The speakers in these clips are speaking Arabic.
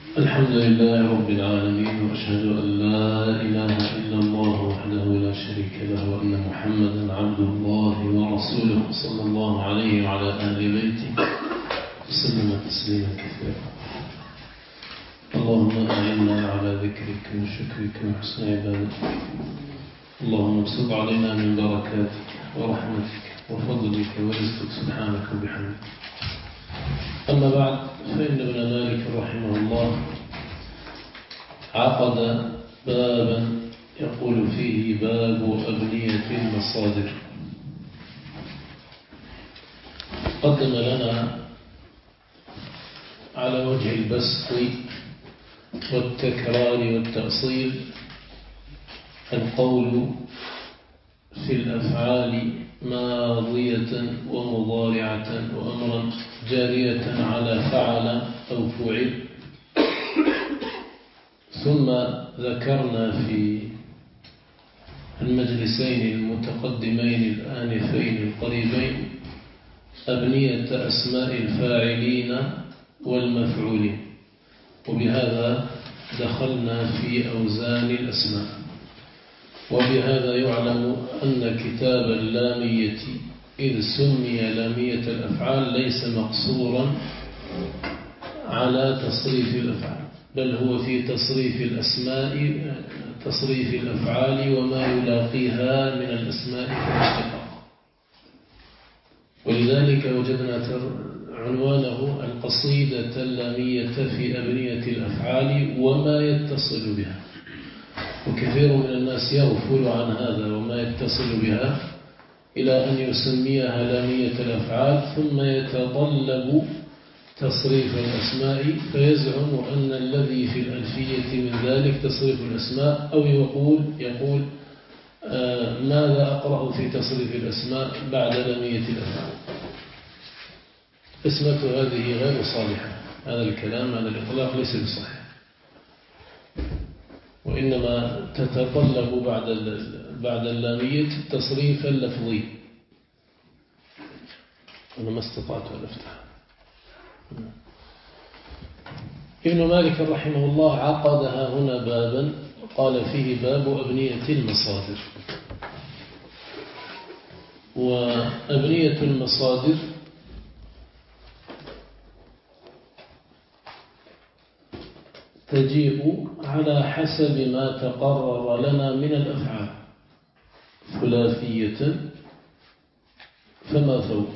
الحمد لله رب العالمين، وأشهد أن لا إله إلا الله وحده لا شريك له، وأن محمدا عبد الله ورسوله صلى الله عليه وعلى آل بيته وسلم تسليما كثيرا. اللهم أعنا على ذكرك وشكرك وحسن عبادتك. اللهم ابسط علينا من بركاتك ورحمتك وفضلك ورزقك سبحانك وبحمدك. أما بعد، فإن ابن مالك رحمه الله عقد بابا يقول فيه باب أبنية المصادر. قدم لنا على وجه البسط والتكرار والتأصيل القول في الأفعال ماضية ومضارعة وأمرا جارية على فعل أو فعل. ثم ذكرنا في المجلسين المتقدمين الآنفين القريبين أبنية أسماء الفاعلين والمفعولين، وبهذا دخلنا في أوزان الأسماء. وبهذا يعلم أن كتاب اللامية إذ سمي لامية الأفعال ليس مقصورا على تصريف الأفعال، بل هو في تصريف الأسماء، تصريف الأفعال وما يلاقيها من الأسماء كالاشتقاق. ولذلك وجدنا عنوانه القصيدة اللامية في أبنية الأفعال وما يتصل بها. وكثير من الناس يغفل عن هذا وما يتصل بها إلى أن يسميها لامية الأفعال، ثم يتطلب تصريف الأسماء فيزعم أن الذي في الألفية من ذلك تصريف الأسماء، أو يقول ماذا أقرأ في تصريف الأسماء بعد لامية الأفعال. اسمة هذه غير صالحة. هذا الكلام، هذا الإطلاق ليس بصحيح، وإنما تتطلب بعد اللامية التصريف اللفظي. أنا ما استطعت أن أفتح. ابن مالك رحمه الله عقدها هنا بابا قال فيه باب أبنية المصادر. وأبنية المصادر تجيء على حسب ما تقرر لنا من الأفعال، ثلاثية فما فوق.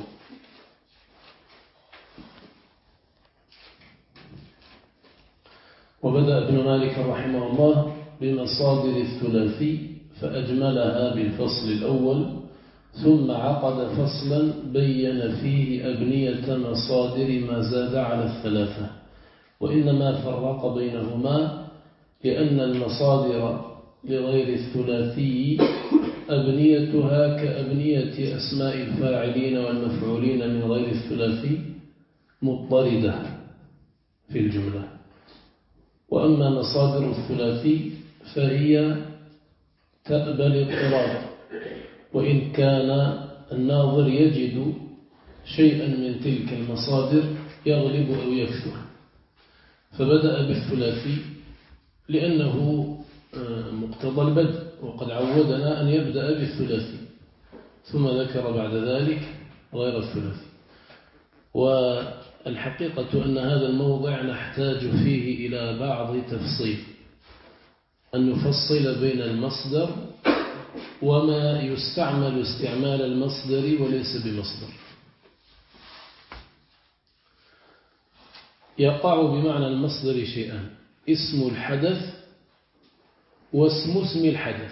وبدأ ابن مالك رحمه الله بمصادر الثلاثي فأجملها بالفصل الأول، ثم عقد فصلا بين فيه أبنية مصادر ما زاد على الثلاثة، وإنما فرق بينهما لأن المصادر لغير الثلاثي أبنيتها كأبنية أسماء الفاعلين والمفعولين من غير الثلاثي مضطردة في الجملة. وأما مصادر الثلاثي فهي تأبى الاضطراد، وإن كان الناظر يجد شيئا من تلك المصادر يغلب أو يكثر. فبدأ بالثلاثي لأنه مقتضى البدء، وقد عودنا أن يبدأ بالثلاثي، ثم ذكر بعد ذلك غير الثلاثي. والحقيقة أن هذا الموضع نحتاج فيه إلى بعض تفصيل، أن نفصل بين المصدر وما يستعمل استعمال المصدر وليس بمصدر. يقع بمعنى المصدر شيئان: اسم الحدث واسم اسم الحدث.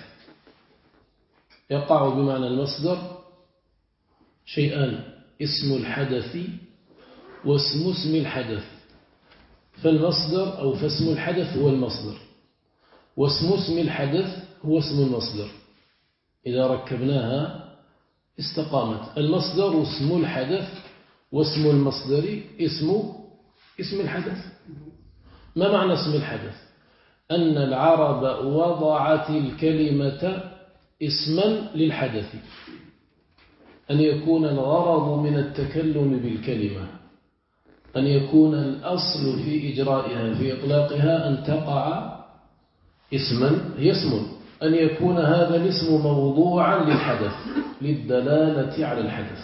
يقع بمعنى المصدر شيئان: اسم الحدث واسم اسم الحدث. فالمصدر أو فاسم الحدث هو المصدر، واسم اسم الحدث هو اسم المصدر. إذا ركبناها استقامت. المصدر اسم الحدث، واسم المصدر اسم الحدث. ما معنى اسم الحدث؟ أن العرب وضعت الكلمة اسما للحدث، أن يكون الغرض من التكلم بالكلمة أن يكون الأصل في إجرائها في إطلاقها أن تقع اسما هي اسم، أن يكون هذا الاسم موضوعا للحدث للدلالة على الحدث.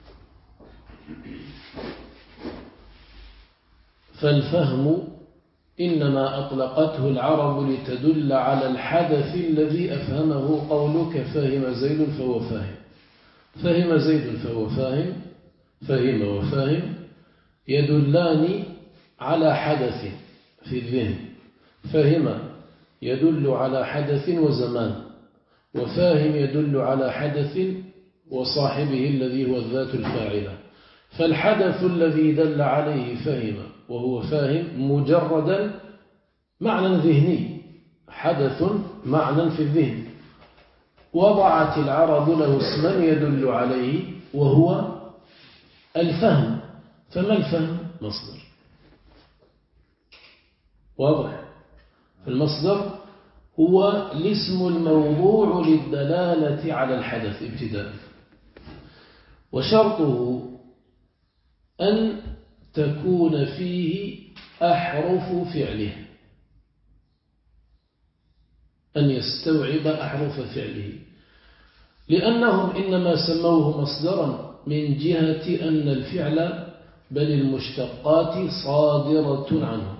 فالفهم إنما أطلقته العرب لتدل على الحدث الذي أفهمه قولك فهم زيد فهو فاهم. فهم زيد فهو فاهم، فهم وفاهم يدلان على حدث في الذهن. فهم يدل على حدث وزمان، وفاهم يدل على حدث وصاحبه الذي هو الذات الفاعلة. فالحدث الذي دل عليه فهم وهو فاهم مجردا معنى ذهني، حدث معنى في الذهن، وضعت العرب له اسما يدل عليه وهو الفهم. فما الفهم؟ مصدر واضح. فالمصدر هو الاسم الموضوع للدلالة على الحدث ابتداء، وشرطه أن تكون فيه أحرف فعله، أن يستوعب أحرف فعله، لأنهم إنما سموه مصدرا من جهة أن الفعل بل المشتقات صادرة عنه،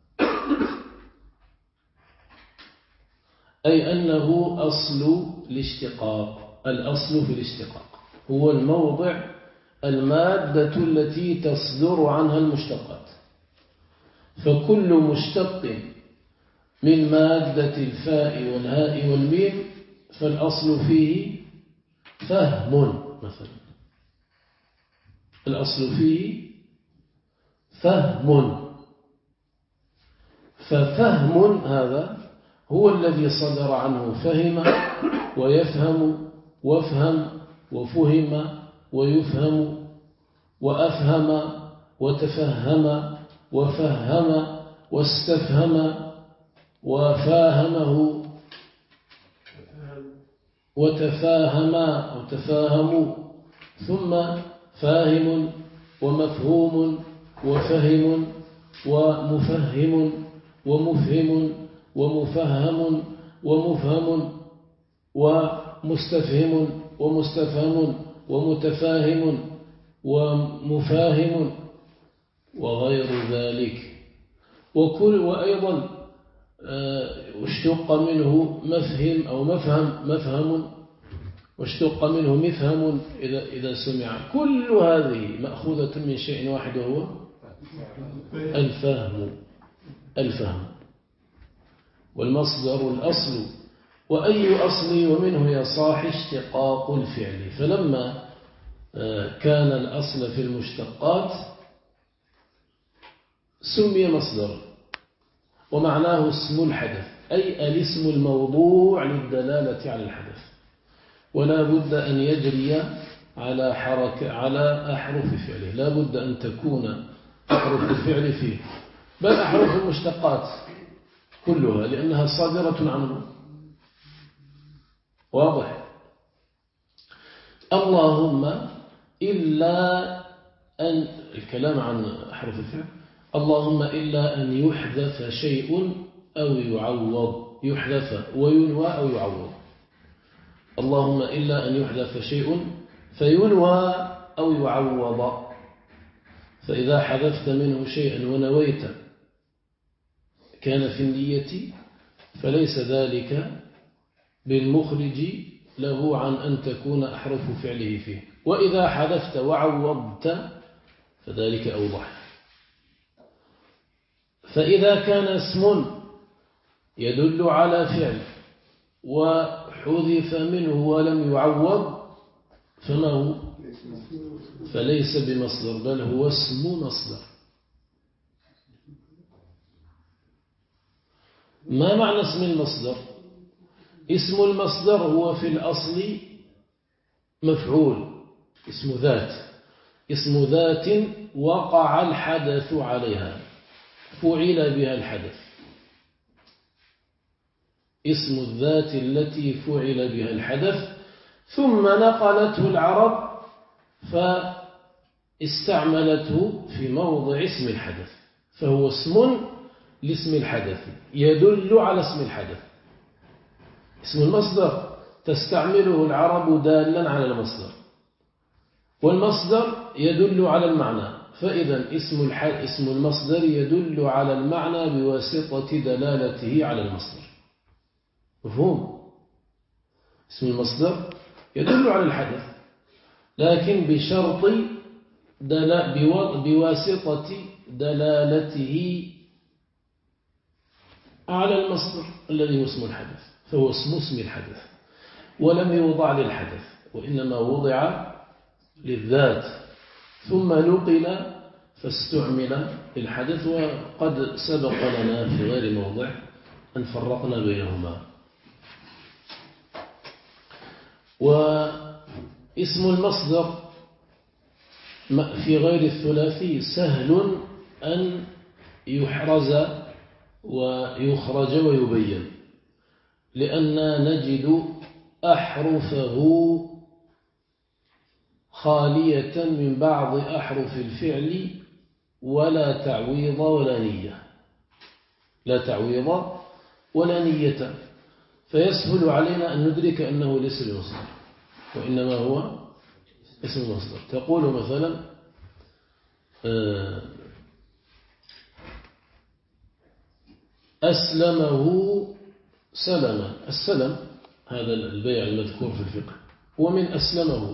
أي أنه أصل الاشتقاق. الأصل في الاشتقاق هو الموضع، المادة التي تصدر عنها المشتقات. فكل مشتق من مادة الفاء والهاء والميم فالأصل فيه فهم مثلا، الأصل فيه فهم. ففهم هذا هو الذي صدر عنه فهم ويفهم وافهم وفهم ويفهم وأفهم وتفهم وفهم واستفهم وفاهمه وتفاهم أو تفاهموا، ثم فاهم ومفهوم وفهم ومفهم ومفهم ومفهم ومفهم ومستفهم ومستفهم ومتفاهم ومفاهم وغير ذلك. وأيضا اشتق منه مفهم أو مفهم واشتق منه مفهم إذا سمع. كل هذه مأخوذة من شيء واحد وهو الفهم. والمصدر الأصل، وأي أصل ومنه يصاح اشتقاق الفعل. فلما كان الأصل في المشتقات سمي مصدرا، ومعناه اسم الحدث، أي الاسم الموضوع للدلالة على الحدث، ولا بد أن يجري على أحرف فعله، لا بد أن تكون أحرف الفعل فيه، بل أحرف المشتقات كلها لأنها صادرة عنه. واضح. اللهم إلا أن الكلام عن أحرف الفعل، اللهم إلا أن يحذف شيء أو يعوض، يحذف وينوى أو يعوض. اللهم إلا أن يحذف شيء فينوى أو يعوض. فإذا حذفت منه شيئا ونويت كان في النية فليس ذلك بالمخرج له عن أن تكون أحرف فعله فيه. وإذا حذفت وعوضت فذلك أوضح. فإذا كان اسم يدل على فعل وحذف منه ولم يعوض فما هو؟ فليس بمصدر، بل هو اسم مصدر. ما معنى اسم المصدر؟ اسم المصدر هو في الأصل مفعول، اسم ذات، اسم ذات وقع الحدث عليها، فعل بها الحدث، اسم الذات التي فعل بها الحدث، ثم نقلته العرب استعملته في موضع اسم الحدث، فهو اسم لاسم الحدث يدل على اسم الحدث. اسم المصدر تستعمله العرب دالا على المصدر، والمصدر يدل على المعنى، فإذا اسم المصدر يدل على المعنى بواسطة دلالته على المصدر. مفهوم؟ اسم المصدر يدل على الحدث، لكن بشرط بواسطة دلالته على المصدر الذي هو اسم الحدث، فهو اسم الحدث، ولم يوضع للحدث، وإنما وضع للذات، ثم نقل فاستعمل للحدث. وقد سبق لنا في غير موضع أن فرقنا بينهما. واسم المصدر في غير الثلاثي سهل أن يحرز ويخرج ويبين، لأننا نجد أحرفه خالية من بعض أحرف الفعل ولا تعويض ولا نية، لا تعويض ولا نية، فيسهل علينا أن ندرك أنه ليس بمصدر وإنما هو اسم المصدر. تقول مثلا أسلمه سلما، السلم هذا البيع المذكور في الفقه، ومن أسلمه.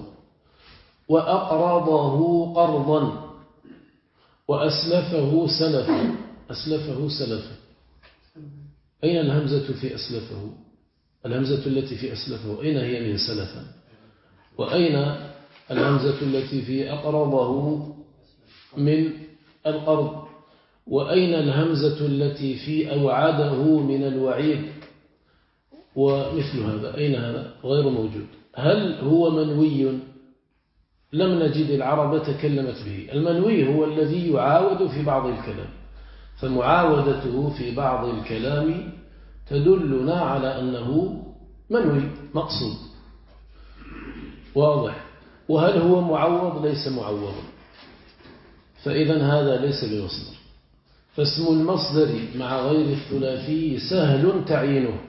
وأقرضه قرضا، وأسلفه سلفا، أسلفه سلفا. أين الهمزة في أسلفه؟ الهمزة التي في أسلفه أين هي من سلفا؟ وأين الهمزة التي في أقرضه من القرض؟ وأين الهمزة التي في أوعده من الوعيد؟ ومثل هذا أين هذا؟ غير موجود. هل هو منوي؟ لم نجد العرب تكلمت به. المنوي هو الذي يعاود في بعض الكلام، فمعاودته في بعض الكلام تدلنا على أنه منوي مقصود، واضح. وهل هو معوض؟ ليس معوضا، فإذا هذا ليس بمصدر. فاسم المصدر مع غير الثلاثي سهل تعيينه،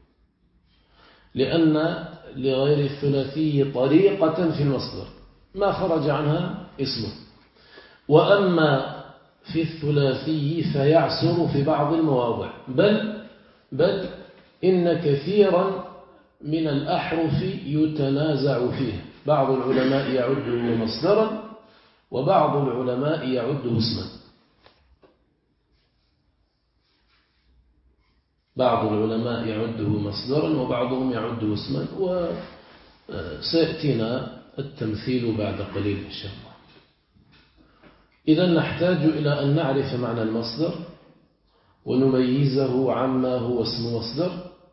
لأن لغير الثلاثي طريقة في المصدر ما خرج عنها اسمه. وأما في الثلاثي فيعسر في بعض المواضع، بل إن كثيرا من الأحرف يتنازع فيه، بعض العلماء يعده مصدرا وبعض العلماء يعده اسما. بعض العلماء يعده مصدرا وبعضهم يعده اسما، وسيأتينا التمثيل بعد قليل إن شاء الله. إذا نحتاج إلى أن نعرف معنى المصدر ونميزه عما هو اسم مصدر،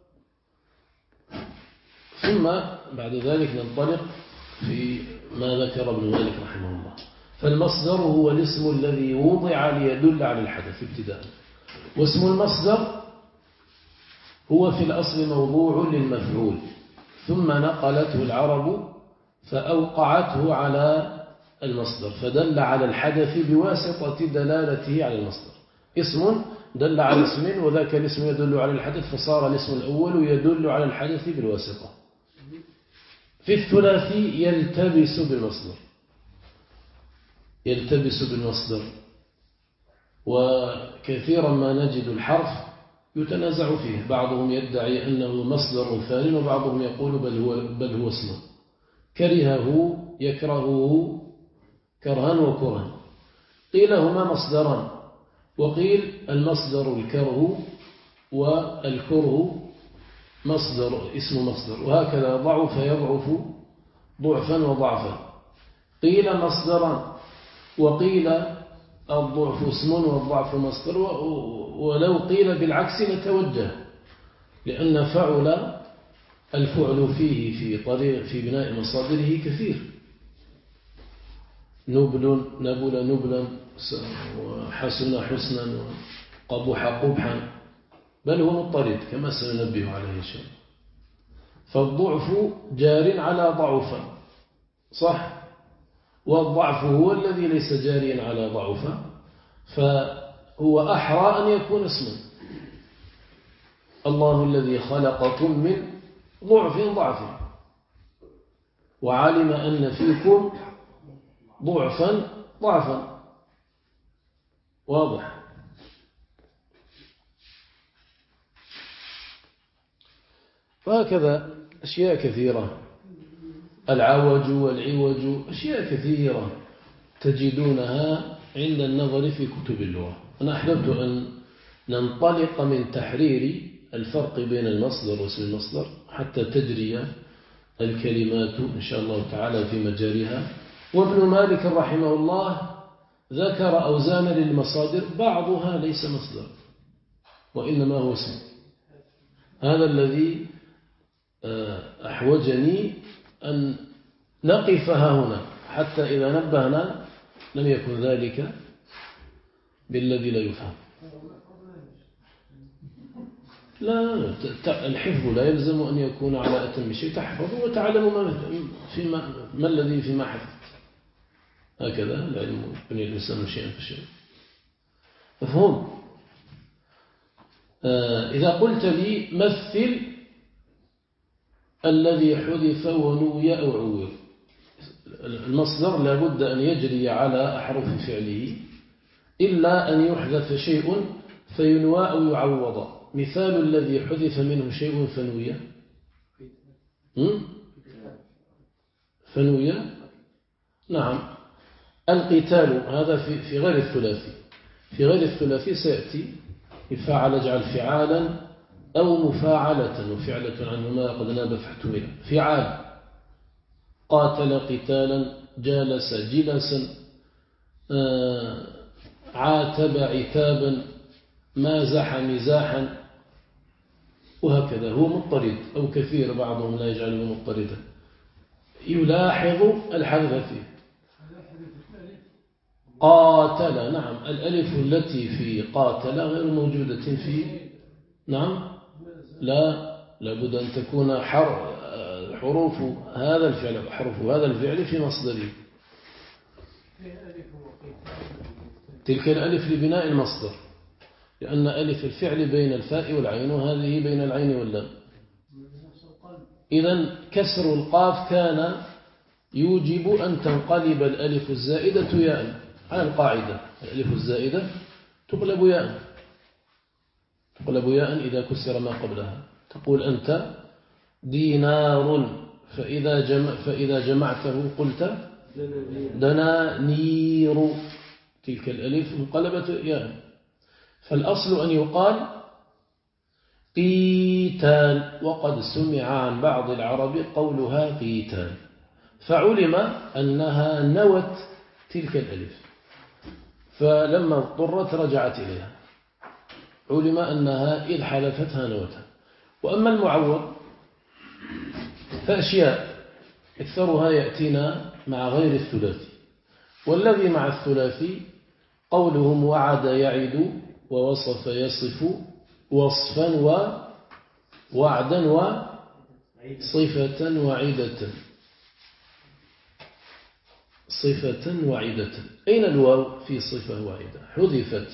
ثم بعد ذلك ننطلق في ما ذكر ابن مالك رحمه الله. فالمصدر هو الاسم الذي وضع ليدل على الحدث ابتداء، واسم المصدر هو في الأصل موضوع للمفعول، ثم نقلته العرب فأوقعته على المصدر، فدل على الحدث بواسطة دلالته على المصدر. اسم دل على اسم، وذاك الاسم يدل على الحدث، فصار الاسم الأول يدل على الحدث بالواسطة. في الثلاثي يلتبس بالمصدر، وكثيرا ما نجد الحرف يتنازع فيه، بعضهم يدعي أنه مصدر ثاني، وبعضهم يقول بل هو اسم. كرهه يكرهه كرها وكرها، قيل هما مصدران، وقيل المصدر الكره والكره اسم مصدر، وهكذا ضعف يضعف ضعفا وضعفا. قيل مصدران، وقيل الضعف اسم والضعف مصدر، ولو قيل بالعكس نتوجه، لأن فعل الفعل فيه في بناء مصادره كثير. نبل نبلا وحسن حسنا وقبح قبحا، بل هو مضطرد كما سننبه عليه إن شاء الله. فالضعف جار على ضعفا، صح، والضعف هو الذي ليس جاريا على ضعفه، فهو أحرى أن يكون اسما. الله الذي خلقكم من ضعف وعلم أن فيكم ضعفا. واضح. وهكذا أشياء كثيرة، العوج والعوج، أشياء كثيرة تجدونها عند النظر في كتب اللغة. أنا أحببت أن ننطلق من تحرير الفرق بين المصدر واسم المصدر حتى تجري الكلمات إن شاء الله تعالى في مجاريها. وابن مالك رحمه الله ذكر أوزان للمصادر بعضها ليس مصدر وإنما هو اسم. هذا الذي أحوجني أن نقفها هنا، حتى إذا نبهنا لم يكن ذلك بالذي لا يفهم. لا، الحفظ لا يلزم أن يكون على أتم شيء. تحفظ وتعلم ما الذي فيما حفظت. هكذا العلم بني الإنسان شيئا فشيئا. مفهوم؟ إذا قلت لي مثل الذي حذف ونوي أو عوض، المصدر لابد أن يجري على أحرف فعله إلا أن يحذف شيء فينوى أو يعوض. مثال الذي حذف منه شيء فنوي نعم. القتال هذا في غير الثلاثي. في غير الثلاثي سيأتي فعل اجعل فعالا أو مفاعلة، وفعلة عنهما قد ناب فاحتمل. فعال قاتل قتالا، جالس جلسا، عاتب عتابا، مازح مزاحا، وهكذا. هو مضطرد أو كثير، بعضهم لا يجعله مضطردا، يلاحظ الحذف فيه. قاتل نعم، الألف التي في قاتل غير موجودة في نعم. لا، لابد أن تكون حروف هذا الفعل في مصدره. تلك الألف لبناء المصدر، لأن ألف الفعل بين الفاء والعين، وهذه بين العين واللام. إذن كسر القاف كان يوجب أن تنقلب الألف الزائدة ياء على القاعدة. الألف الزائدة تقلب ياء إذا كسر ما قبلها. تقول أنت دينار، فإذا جمعته قلت دنانير، تلك الألف انقلبت ياء. فالأصل أن يقال قيتال، وقد سمع عن بعض العرب قولها قيتال، فعلم أنها نوت تلك الألف، فلما اضطرت رجعت إليها، علم أنها إذ حلفتها نوتها. وأما المعوض فأشياء أكثرها يأتينا مع غير الثلاثي. والذي مع الثلاثي قولهم وعد يعد ووصف يصف وصفا ووعدا وصفة وعدة. أين الواو في صفة واحدة؟ حذفت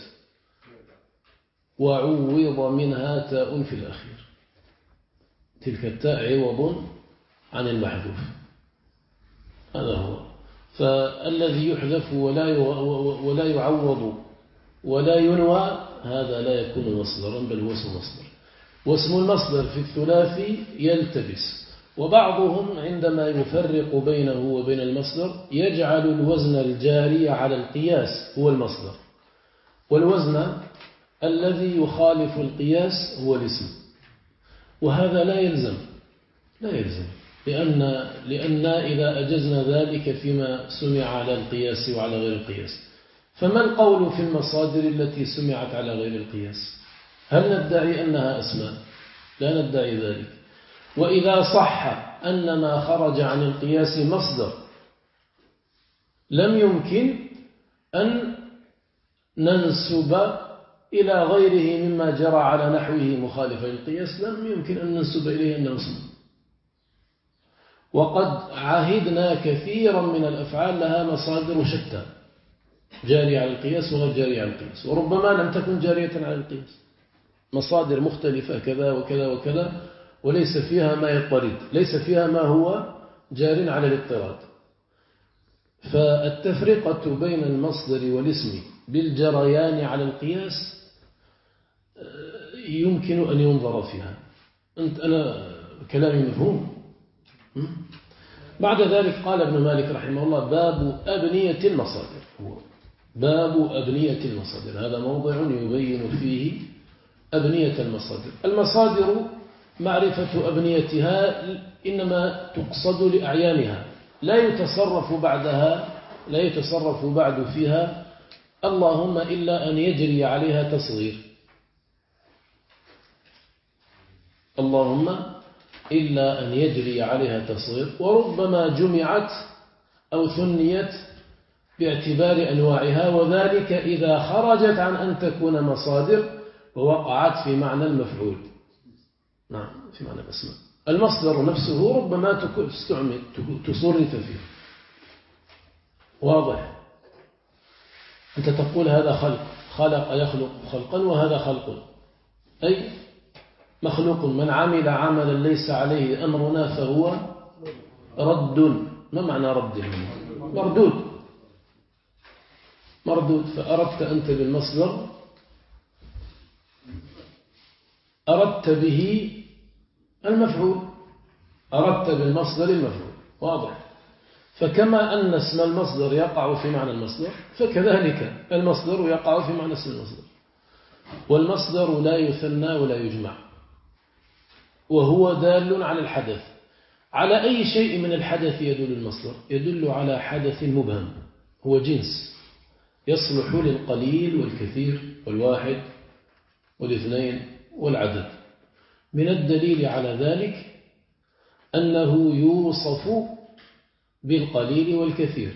وعوض منها تاء في الأخير. تلك التاء عوض عن المحذوف، هذا هو. فالذي يحذف ولا يعوض ولا ينوى هذا لا يكون مصدرا، بل هو اسم مصدر. واسم المصدر في الثلاثي يلتبس، وبعضهم عندما يفرق بينه وبين المصدر يجعل الوزن الجاري على القياس هو المصدر، والوزن الذي يخالف القياس هو الاسم. وهذا لا يلزم لأن إذا أجزنا ذلك فيما سمع على القياس وعلى غير القياس، فما القول في المصادر التي سمعت على غير القياس؟ هل ندعي أنها أسماء؟ لا ندعي ذلك. وإذا صح أن ما خرج عن القياس مصدر، لم يمكن أن ننسب إلى غيره مما جرى على نحوه مخالفة للقياس، لم يمكن أن ننسب إليه أنه اسم. وقد عهدنا كثيرا من الأفعال لها مصادر شتى، جارية على القياس وغير جارية على القياس، وربما لم تكن جارية على القياس، مصادر مختلفة كذا وكذا وكذا، وليس فيها ما يضطرد، ليس فيها ما هو جار على الاضطراد. فالتفرقة بين المصدر والاسم بالجريان على القياس يمكن أن ينظر فيها. أنا كلامي مفهوم؟ بعد ذلك قال ابن مالك رحمه الله: باب أبنية المصادر. باب أبنية المصادر، هذا موضع يبين فيه أبنية المصادر. المصادر معرفة أبنيتها إنما تقصد لأعيانها، لا يتصرف بعد فيها اللهم إلا أن يجري عليها تصغير، اللهم إلا أن يجري عليها تصغير، وربما جمعت أو ثنيت باعتبار أنواعها، وذلك إذا خرجت عن أن تكون مصادر ووقعت في معنى المفعول. نعم، في معنى الأسماء. المصدر نفسه ربما تصرف فيه، واضح. أنت تقول هذا خلق يخلق خلقا، وهذا خلق، أي مخلوق. من عمل عملا ليس عليه أمرنا فهو رد. ما معنى رد؟ مردود. فأردت أنت بالمصدر، أردت به المفعول، أردت بالمصدر المفعول، واضح. فكما أن اسم المصدر يقع في معنى المصدر، فكذلك المصدر يقع في معنى اسم المصدر. والمصدر لا يثنى ولا يجمع، وهو دال على الحدث. على أي شيء من الحدث يدل المصدر؟ يدل على حدث مبهم، هو جنس يصلح للقليل والكثير والواحد والاثنين والعدد. من الدليل على ذلك أنه يوصف بالقليل والكثير: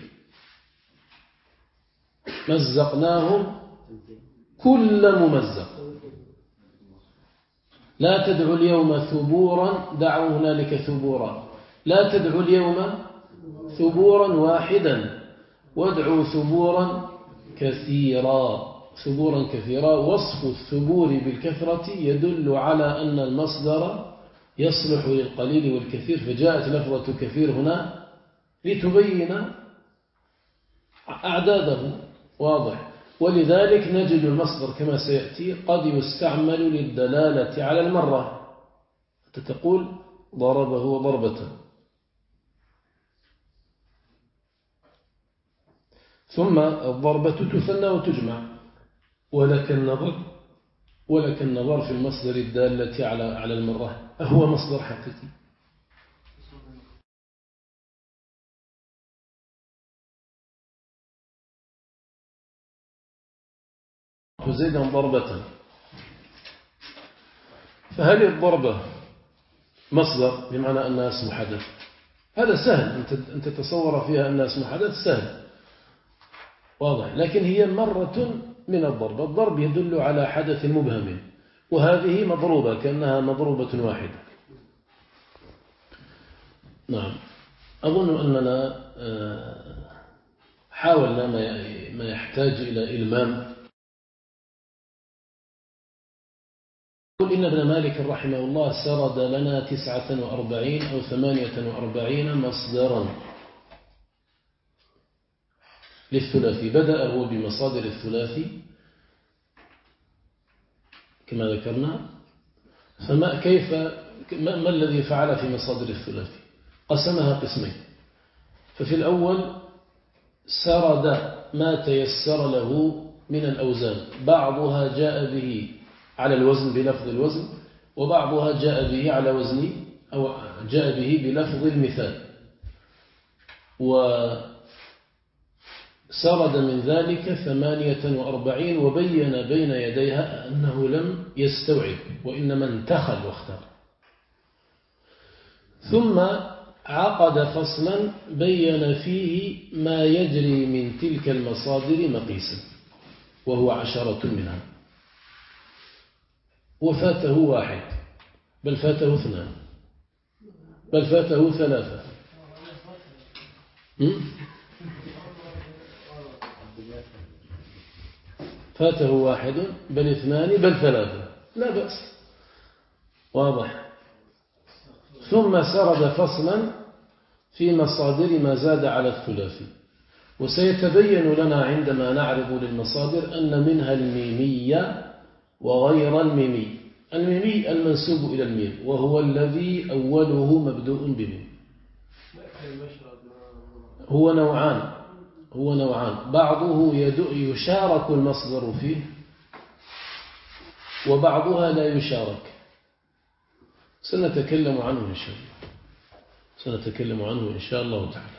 مزقناهم كل ممزق، لا تدعوا اليوم ثبورا، دعوا هنالك ثبورا، لا تدعوا اليوم ثبورا واحدا، وادعوا ثبورا كثيرا. وصف الثبور بالكثرة يدل على أن المصدر يصلح للقليل والكثير، فجاءت لفظة كثير هنا لتبين أعداده، واضح. ولذلك نجد المصدر كما سيأتي قد يستعمل للدلالة على المرة، تقول ضربه ضربة. ثم الضربة تثنى وتجمع، ولك النظر في المصدر الدالة على المرة، هو مصدر حقيقي. زيدا ضربة، فهل الضربة مصدر بمعنى أنها اسم حدث؟ هذا سهل، أن تتصور فيها أنها اسم حدث سهل، واضح. لكن هي مرة من الضرب يدل على حدث مبهم، وهذه مضروبة كأنها مضروبة واحدة. نعم، أظن أننا حاولنا ما يحتاج إلى إلمام. قل إن ابن مالك رحمه الله سرد لنا 49 أو 48 مصدرا للثلاثي. بدأ هو بمصادر الثلاثي كما ذكرنا. ما الذي فعل في مصادر الثلاثي؟ قسمها قسمين. ففي الأول سرد ما تيسر له من الأوزان، بعضها جاء به على الوزن بلفظ الوزن، وبعضها جاء به على وزن أو جاء به بلفظ المثال. وسرد من ذلك 48 وبين بين يديها أنه لم يستوعب وإنما انتخل واختار. ثم عقد فصلا بين فيه ما يجري من تلك المصادر مقيسا، وهو 10 منها، وفاته 1 بل فاته 2 بل فاته 3 فاته واحد بل اثنان بل ثلاثة لا بأس واضح. ثم سرد فصلا في مصادر ما زاد على الثلاثي. وسيتبين لنا عندما نعرض للمصادر أن منها الميمية وغير الميمي. الميمي المنسوب إلى الميم وهو الذي أوله مبدوء بميم. هو نوعان بعضه يشارك المصدر فيه وبعضها لا يشارك. سنتكلم عنه إن شاء الله تعالى.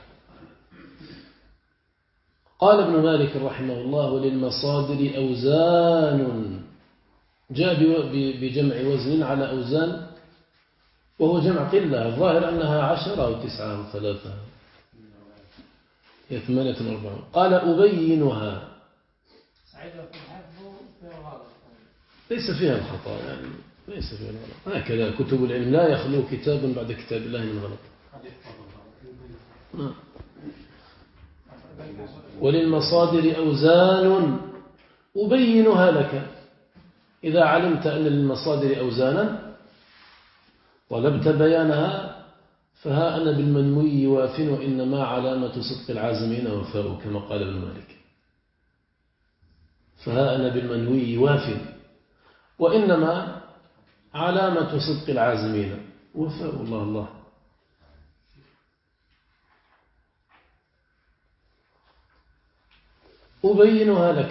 قال ابن مالك رحمه الله وللمصادر أوزان، جاء بجمع وزن على أوزان وهو جمع قلة، الظاهر أنها 10 أو 9 أو 3 هي 48. قال أبينها ليس فيها الخطأ يعني ليس فيها الغلط. هكذا كتب العلم لا يخلو كتاب بعد كتاب الله من غلط. وللمصادر أوزان أبينها لك. إذا علمت أن للمصادر أوزانا طلبت بيانها فها أنا بالمنوي واف وإنما علامة صدق العازمين وفاء كما قال ابن مالك. فها أنا بالمنوي واف وإنما علامة صدق العازمين وفاء. الله أبينها لك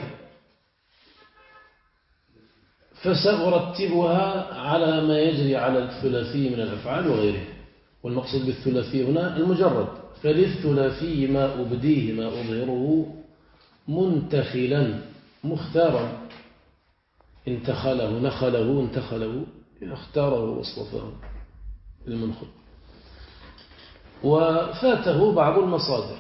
فسأرتبها على ما يجري على الثلاثي من الأفعال وغيره. والمقصود بالثلاثي هنا المجرد. فللثلاثي ما أبديه ما أظهره منتخلا مختارا انتخله نخله انتخله اختاره واصطفاه المنخل. وفاته بعض المصادر.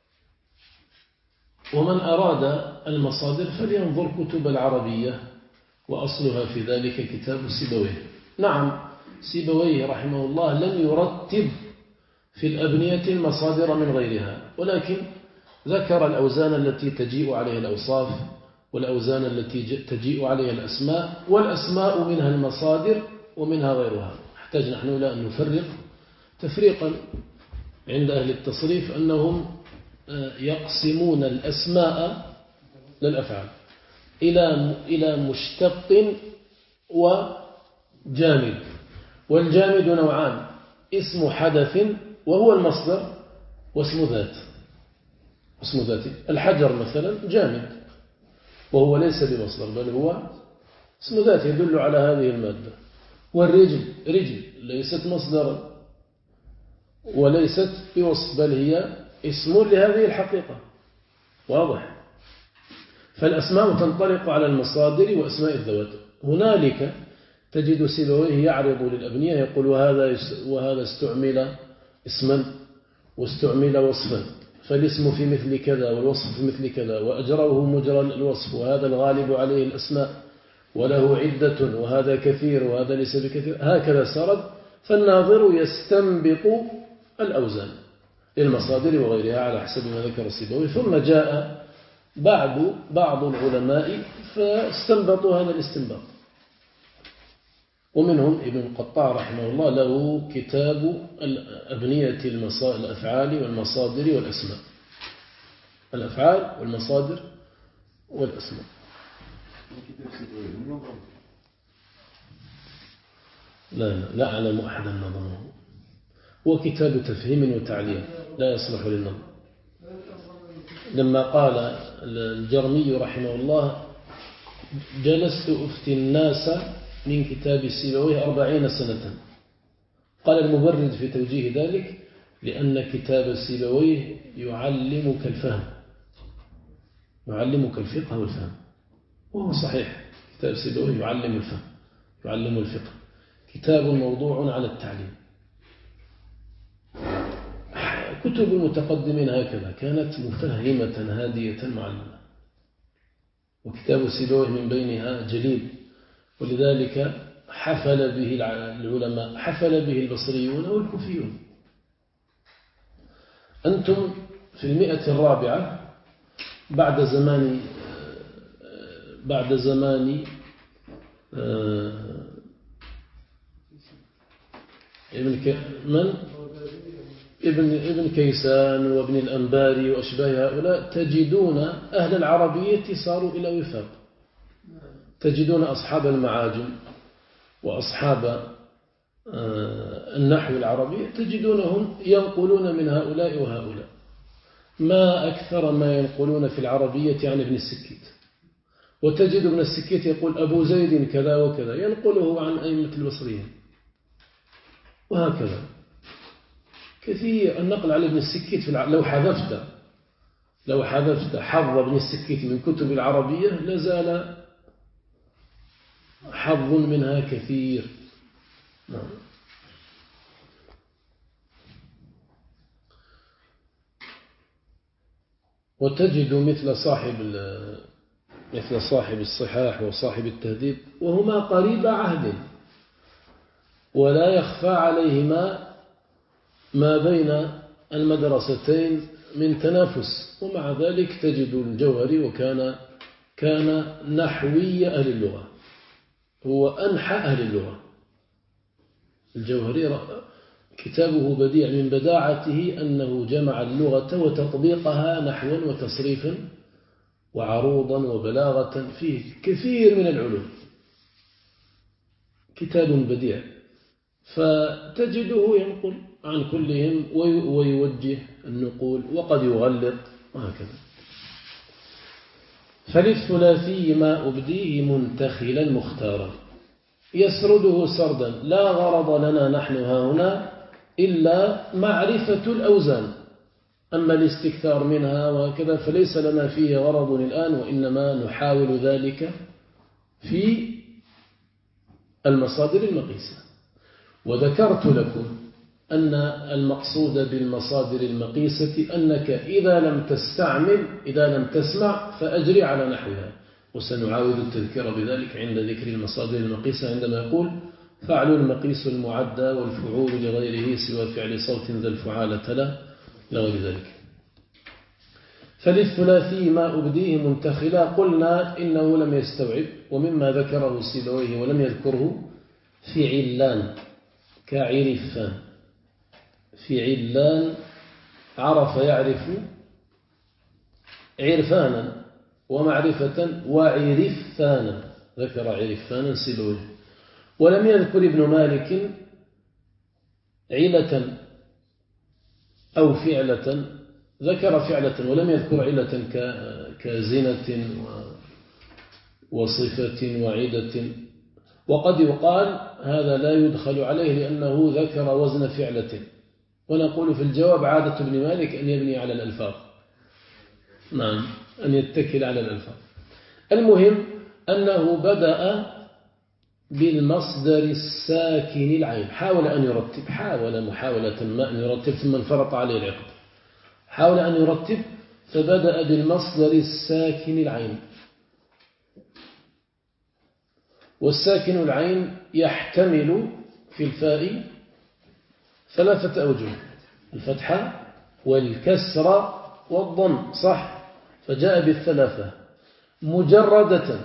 ومن أراد المصادر فلينظر كتب العربية وأصلها في ذلك كتاب سيبويه. نعم سيبويه رحمه الله لم يرتب في الأبنية المصادر من غيرها، ولكن ذكر الأوزان التي تجيء عليها الأوصاف والأوزان التي تجيء عليها الأسماء، والأسماء منها المصادر ومنها غيرها. نحتاج نحن إلى أن نفرق تفريقا عند أهل التصريف أنهم يقسمون الأسماء للأفعال إلى مشتق وجامد. والجامد نوعان: اسم حدث وهو المصدر، واسم ذات. اسم ذاتي الحجر مثلا جامد وهو ليس بمصدر بل هو اسم ذات يدل على هذه المادة. والرجل رجل ليست مصدرا وليست بوصف بل هي اسم لهذه الحقيقة. واضح؟ فالأسماء تنطلق على المصادر وأسماء الذوات. هنالك تجد سيبويه يعرض للأبنية يقول وهذا استعمل اسما واستعمل وصفا، فالاسم في مثل كذا والوصف في مثل كذا وأجره مجرى الوصف، وهذا الغالب عليه الأسماء وله عدة وهذا كثير وهذا ليس بكثير. هكذا سرد. فالناظر يستنبط الأوزان للمصادر وغيرها على حسب ما ذكر السيبويه. ثم جاء بعض العلماء فاستنبطوا هذا الاستنباط، ومنهم ابن قطاع رحمه الله له كتاب أبنية الأفعال والمصادر والأسماء. الأفعال والمصادر والأسماء. لا أعلم أحدا نظمه. هو كتاب تفهيم وتعليم لا يصلح للنظم. لما قال الجرمي رحمه الله جلست أفتي الناس من كتاب سيبويه 40 سنة، قال المبرد في توجيه ذلك لأن كتاب سيبويه يعلمك الفهم، يعلمك الفقه والفهم. وهو صحيح كتاب سيبويه يعلم الفهم يعلم الفقه. كتاب موضوع على التعليم. كتب المتقدمين هكذا كانت مفهمة هادية معلمة، وكتاب سيبويه من بينها جليل، ولذلك حفل به العلماء، حفل به البصريون والكوفيون. أنتم في 104 بعد زمان ابن كيسان وابن الأنباري وأشباه هؤلاء تجدون أهل العربية صاروا إلى وفاق. تجدون أصحاب المعاجم وأصحاب النحو العربي تجدونهم ينقلون من هؤلاء وهؤلاء، ما أكثر ما ينقلون في العربية عن ابن السكيت. وتجد ابن السكيت يقول أبو زيد كذا وكذا، ينقله عن أئمة البصريين، وهكذا كثير النقل على ابن السكيت. لو حذفت حظ ابن السكيت من كتب العربية لازال حظ منها كثير. نعم. وتجد مثل صاحب الصحاح وصاحب التهذيب وهما قريب عهد، ولا يخفى عليهما ما بين المدرستين من تنافس، ومع ذلك تجد الجوهري كان نحوي أهل اللغة، هو أنحى أهل اللغة. الجوهري كتابه بديع من بداعته أنه جمع اللغة وتطبيقها نحوا وتصريفا وعروضا وبلاغة، فيه كثير من العلوم، كتاب بديع. فتجده ينقل عن كلهم ويوجه النقول وقد يغلط وهكذا. فللثلاثي ما أبديه منتخلا مختارا يسرده سردا لا غرض لنا نحن هنا إلا معرفة الأوزان، أما الاستكثار منها وهكذا فليس لنا فيه غرض الآن، وإنما نحاول ذلك في المصادر المقيسة. وذكرت لكم أن المقصود بالمصادر المقيسة أنك إذا لم تسمع فأجري على نحوها، وسنعاود التذكير بذلك عند ذكر المصادر المقيسة عندما يقول فعل المقيس المعدى والفعول لغيره سوى فعل صوت ذا الفعالة لا غير ذلك. فللثلاثي ما أبديه منتخلا قلنا إنه لم يستوعب، ومما ذكره سيبويه ولم يذكره فعلان كعرفان. فعلان عرف يعرف عرفانا ومعرفة وعرفانا، ذكر عرفانا سيبويه. ولم يذكر ابن مالك علة أو فعلة، ذكر فعلة ولم يذكر علة كزنة وصفة وعدة. وقد يقال هذا لا يدخل عليه لأنه ذكر وزن فعلة، ونقول في الجواب عادة ابن مالك أن يبني على الألفاظ، نعم، أن يتكل على الألفاظ. المهم أنه بدأ بالمصدر الساكن العين، حاول محاولة ما أن يرتب ثم انفرط عليه العقد، حاول أن يرتب فبدأ بالمصدر الساكن العين. والساكن العين يحتمل في الفاء 3 أوجه: الفتحة والكسر والضم، صح؟ فجاء بالثلاثة مجردة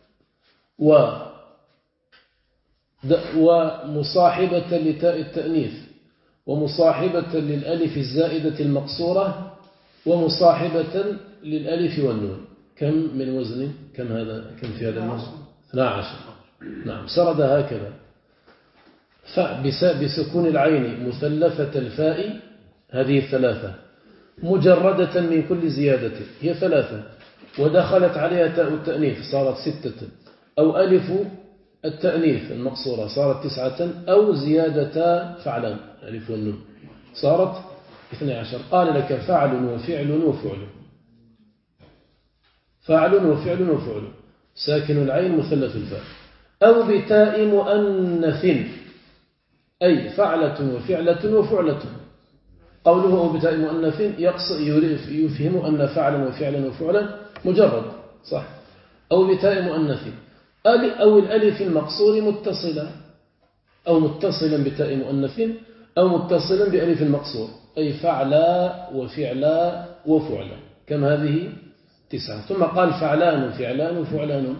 ومصاحبة لتاء التأنيث، ومصاحبة للألف الزائدة المقصورة، ومصاحبة للألف والنون. كم من وزن؟ كم في هذا الوزن؟ 12. نعم، سرد هكذا: بسكون العين مثلثة الفاء، هذه 3 مجردة من كل زيادة، هي 3 ودخلت عليها تاء التأنيث صارت 6، أو ألف التأنيث المقصورة صارت 9، أو زيادة فعلان ألف والنون صارت 12. قال لك فعل وفعل وفعل، فعل وفعل وفعل، ساكن العين مثلث الفاء، أو بتاء مؤنث، أي فعلة وفعلة وفعلة. قوله بتاء مؤنث يفهم أن فعلا وفعلا وفعلا مجرد، صح؟ أو بتاء مؤنث، أو الألف المقصور متصلا، أو متصلا بتاء مؤنث، أو متصلا بألف المقصور، أي فعلا وفعلا وفعلا، كم هذه 9. ثم قال فعلان فعلان فعلان،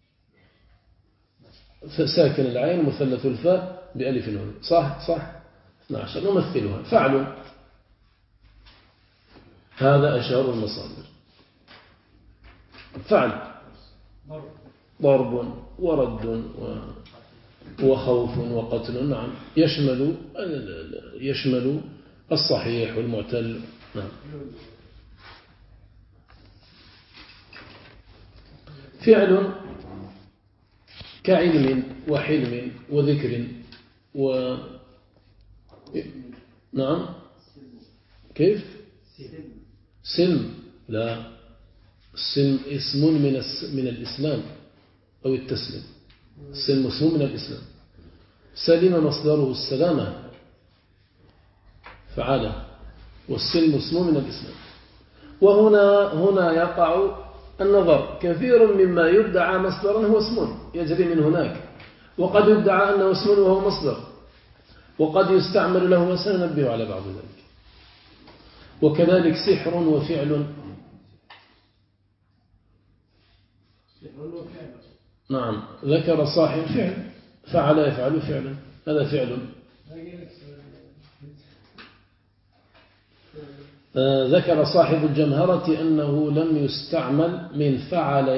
ساكن العين مثلث الفاء بألف نون، صح 12 نمثلها. فعل، هذا أشهر المصادر. فعل ضرب ورد وخوف وقتل، نعم، يشمل الصحيح والمعتل، نعم. فعل كعلم وحلم وذكر نعم. كيف؟ سلم، لا، السلم اسم من الإسلام أو التسليم. السلم اسم من الإسلام. سلم مصدره السلامة فعله، والسلم اسم من الإسلام. وهنا يقع النظر، كثير مما يدعى مصدرا هو اسم يجري من هناك، وقد يدعى أنه اسم وهو مصدر، وقد يستعمل له، وسننبه على بعض ذلك. وكذلك سحر وفعل، نعم، ذكر صاحب فعل، فعل يفعل فعلا، هذا فعل. ذكر صاحب الجمهرة أنه لم يستعمل من فعل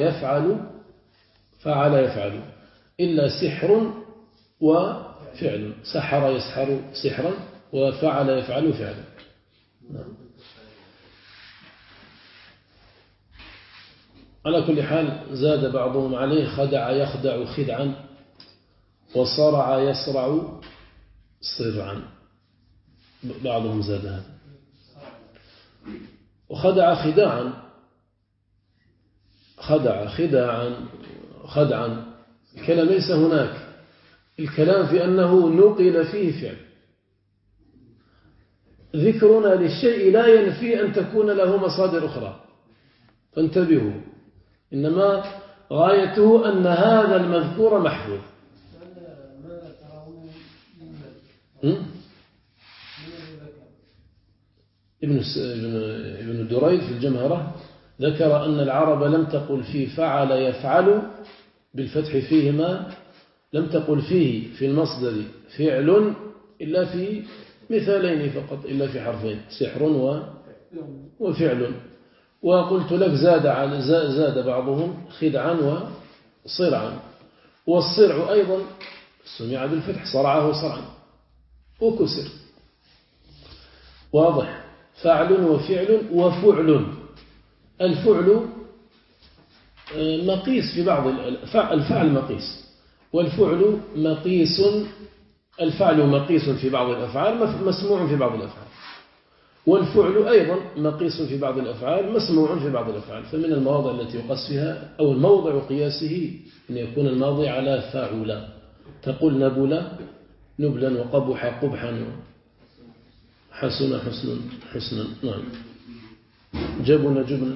يفعل إلا سحر وفعل، سحر يسحر سحرا، وفعل يفعل فعلا. على كل حال زاد بعضهم عليه، خدع يخدع خدعا، وصرع يصرع صرعا، بعضهم زاد هذا. وخدع خداعا، خدعا، الكلام ليس هناك، الكلام في أنه نقل فيه فعل. ذكرنا للشيء لا ينفي أن تكون له مصادر أخرى، فانتبهوا، إنما غايته أن هذا المذكور محفوظ. ابن دريد في الجمهرة ذكر أن العرب لم تقل في فعل يفعل بالفتح فيهما، لم تقل فيه في المصدر فعل إلا في مثالين فقط، إلا في حرفين، سحر وفعل. وقلت لك زاد بعضهم خدعا وصرعا، والصرع أيضا سمع بالفتح، صرعه صرعا وكسر، واضح. فعل وفعل وفعل. الفعل مقيس في بعض الفعل مقيس، والفعل مقيس. الفعل مقيس في بعض الأفعال، مسموع في بعض الأفعال، والفعل أيضا مقيس في بعض الأفعال، مسموع في بعض الأفعال. فمن المواضع التي يقاس فيها، أو الموضع قياسه، أن يكون الماضي على فاعل. تقول نبل نبلا، وقبح قبحا، حسن حسنا، نعم، جبن جبنا.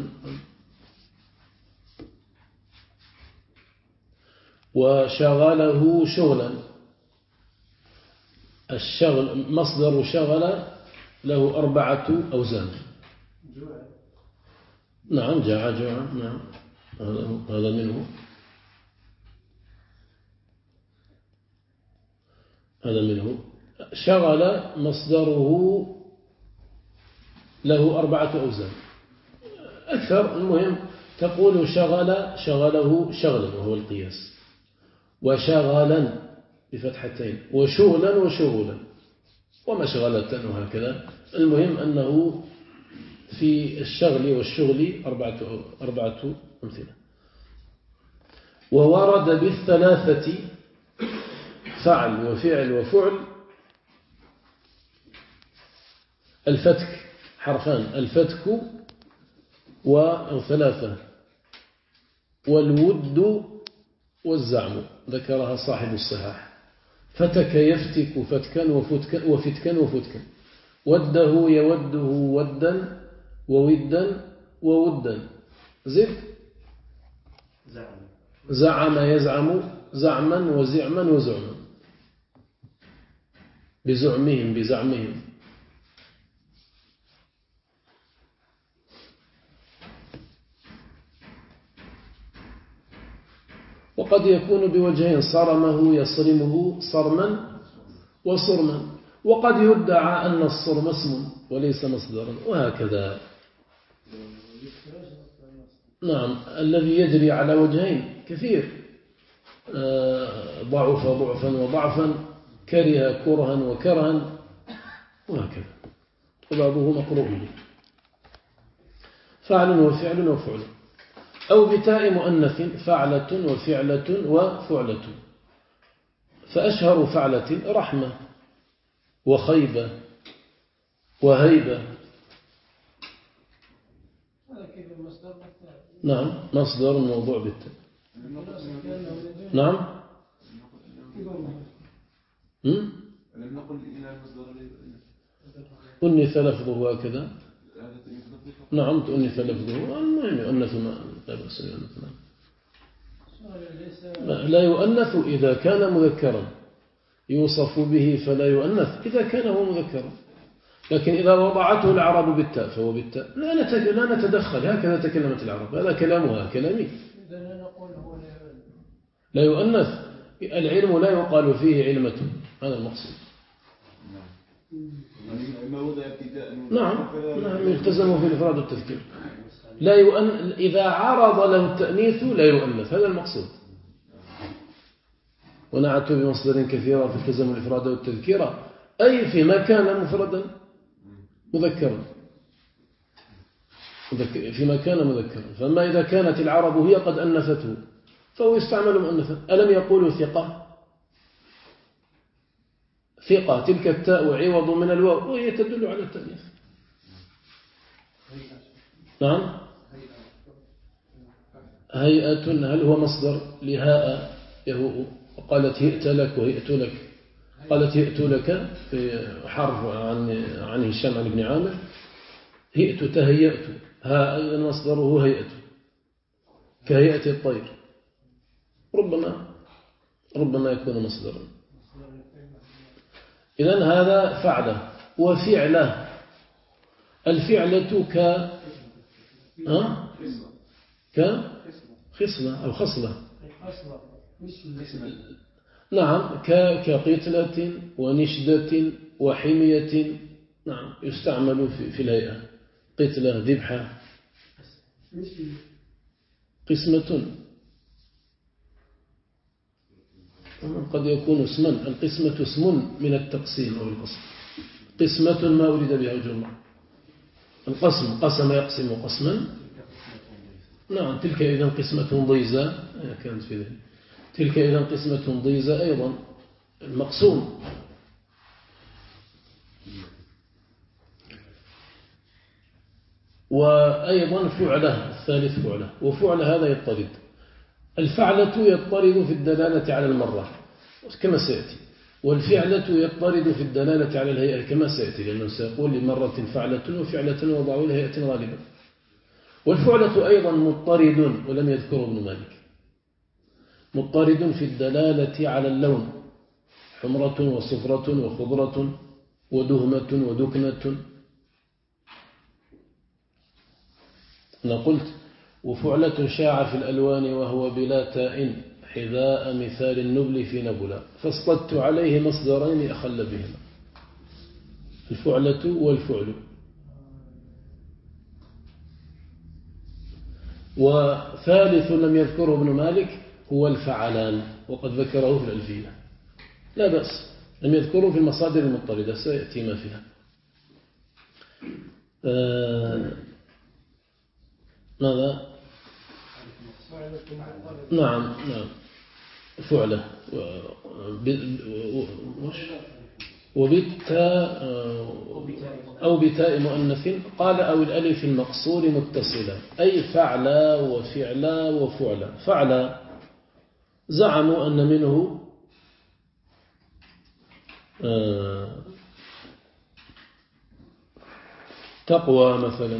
وشغله شغلا، الشغل مصدر شغل له 4 أوزان. نعم، جاع، نعم، هذا منه. شغل مصدره له 4 أوزان أكثر. المهم تقول شغله شغلا، وهو القياس، وشغلا بفتحتين، وشغلا وشغلا، ومشغلة، وهكذا. المهم أنه في الشغل والشغل 4 أمثلة. وورد بالثلاثة، فعل وفعل وفعل، الفتك، حرفان، الفتك وثلاثة، والود والزعم، ذكرها صاحب الصحاح. فتك يفتك فتكا وفتكا وفتكا، وده يوده ودا وودا وودا، زد زعم يزعم زعما وزعما وزعما، بزعمهم وقد يكون بوجهين: صرمه يصرمه صرما وصرما، وقد يدعى أن الصرم اسم وليس مصدرا، وهكذا. نعم، الذي يجري على وجهين كثير: ضعف ضعفا وضعفا، كره كرها وكرها، وهكذا، وبعضه مقروء به. فعل وفعل وفعل. أو بتاء مؤنث: فعلة وفعلة وفعلة. فأشهر فعلة رحمة وخيبة وهيبة. نعم، مصدر موضوع بالتاء. نعم. أنث لفظه هكذا. نعم، أنث لفظه، المهم يؤنث ما لا بأس يؤنث. لا يؤنث إذا كان مذكرا، يوصف به فلا يؤنث إذا كان هو مذكرا. لكن إذا وضعته العرب بالتاء فهو بالتاء. لا نتدخل، هكذا تكلمت العرب، هذا كلامها كلامي. لا يؤنث، العلم لا يقال فيه علمة، هذا المقصود. نعم، يلتزم في الإفراد والتذكير. إذا عرض له التأنيث لا يؤنث، هذا المقصود. ونعت بمصدر كثيرة فالتزم الإفراد والتذكير، أي فيما كان مفردا مذكرا، فيما كان مذكرا. فما إذا كانت العرب هي قد أنثته فهو يستعمل مؤنثا. ألم يقولوا ثقة؟ ثقة، تلك التاء عوض من الواو، وهي تدل على التأنيث. نعم. هيئة، هل هو مصدر لهاء يهوء؟ وقالت هئت لك وهئت لك. قالت هئت لك في حرف عن هشام عن ابن عامر، هئت تهيأت، ها أيضا مصدره هيئة، كهيئة الطير. ربما يكون مصدرا. إذن هذا فعله. وفعله، الفعلة كخصلة أو خصلة. نعم، كقتلة ونشدة وحمية. نعم، يستعمل في الهيئة. قتلة، ذبحة، قسمة. قد يكون اسما. القسمة اسم من التقسيم أو القسم. قسمة ما أريد بها وجه الله. القسم، قسم يقسم قسما. نعم، تلك إذن قسمة ضيزة كانت في ذلك. تلك إذن قسمة ضيزة أيضا المقسوم. وأيضا فعلة، الثالث فعلة. وفعلة هذا يضطرد. الفعلة يضطرد في الدلالة على المرة كما سيأتي، والفعلة يضطرد في الدلالة على الهيئة كما سيأتي، لأنه سيقول لمرة فعلة وفعلة وضعوا لهيئة غالبا. والفعلة أيضا مضطرد، ولم يذكره ابن مالك. مضطرد في الدلالة على اللون: حمرة وصفرة وخضرة ودهمة ودكنة. أنا قلت: وفعلة شاع في الألوان وهو بلا تاء، حذاء مثال النبل في نبلا، فاصطدت عليه مصدرين أخل بهما: الفعلة والفعل. وثالث لم يذكره ابن مالك هو الفعلان، وقد ذكره في الألفية، لا بأس، لم يذكره في المصادر المضطردة، سيأتي ما فيها. ماذا؟ نعم، فعلة وبالتاء أو بتاء مؤنث. قال: أو الألف المقصور متصلا، أي فعلا وفعلا وفعلا. فعلا زعموا أن منه تقوى مثلا